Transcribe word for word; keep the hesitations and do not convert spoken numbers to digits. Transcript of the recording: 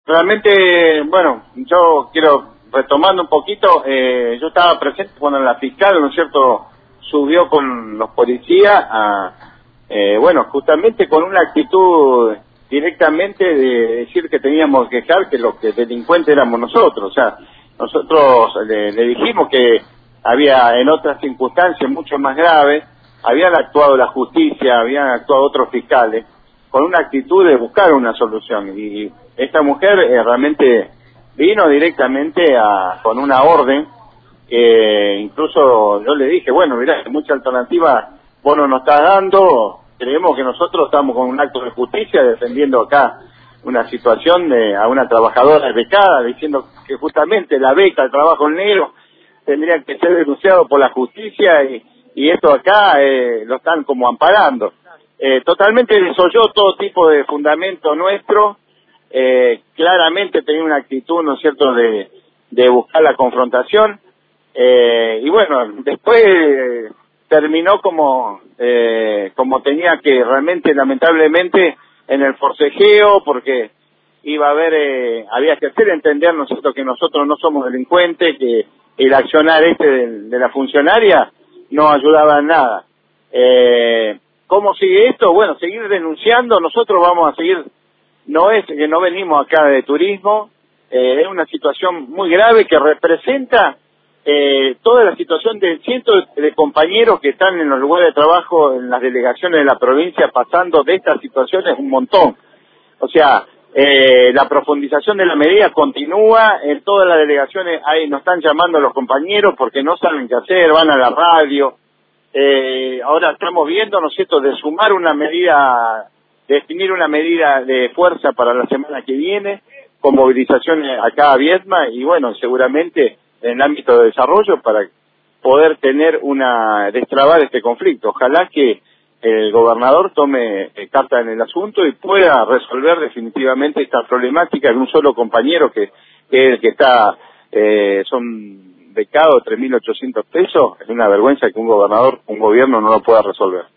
Realmente, bueno, yo quiero, retomando un poquito, eh, yo estaba presente cuando la fiscal, ¿no es cierto?, subió con los policías a, eh, bueno, justamente con una actitud directamente de decir que teníamos que dejar que los que delincuentes éramos nosotros. O sea, nosotros le, le dijimos que había en otras circunstancias mucho más graves, habían actuado la justicia, habían actuado otros fiscales, con una actitud de buscar una solución. Y esta mujer eh, realmente vino directamente a, con una orden, que incluso yo le dije, bueno, mirá, mucha alternativa vos no nos estás dando, creemos que nosotros estamos con un acto de justicia defendiendo acá una situación de a una trabajadora becada, diciendo que justamente la beca, el trabajo en negro, tendría que ser denunciado por la justicia y, y esto acá eh, lo están como amparando. Eh, totalmente desoyó todo tipo de fundamento nuestro, eh, claramente tenía una actitud, ¿no es cierto?, de, de buscar la confrontación, eh, y bueno, después eh, terminó como, eh, como tenía que realmente, lamentablemente, en el forcejeo, porque iba a haber, eh, había que hacer entender nosotros que nosotros no somos delincuentes, que el accionar este de, de la funcionaria no ayudaba en nada. Eh, ¿Cómo sigue esto? Bueno, seguir denunciando, nosotros vamos a seguir, no es que no venimos acá de turismo, eh, es una situación muy grave que representa eh, toda la situación de cientos de compañeros que están en los lugares de trabajo, en las delegaciones de la provincia, pasando de estas situaciones un montón. O sea, eh, la profundización de la medida continúa, en todas las delegaciones ahí nos están llamando los compañeros porque no saben qué hacer, van a la radio. Eh, ahora estamos viendo, ¿no es cierto?, de sumar una medida, definir una medida de fuerza para la semana que viene, con movilizaciones acá a Viedma y bueno, seguramente en el ámbito de desarrollo para poder tener una, destrabar este conflicto. Ojalá que el gobernador tome eh, carta en el asunto y pueda resolver definitivamente esta problemática de un solo compañero que, que es el que está, eh, son becado tres mil ochocientos pesos, es una vergüenza que un gobernador, un gobierno no lo pueda resolver.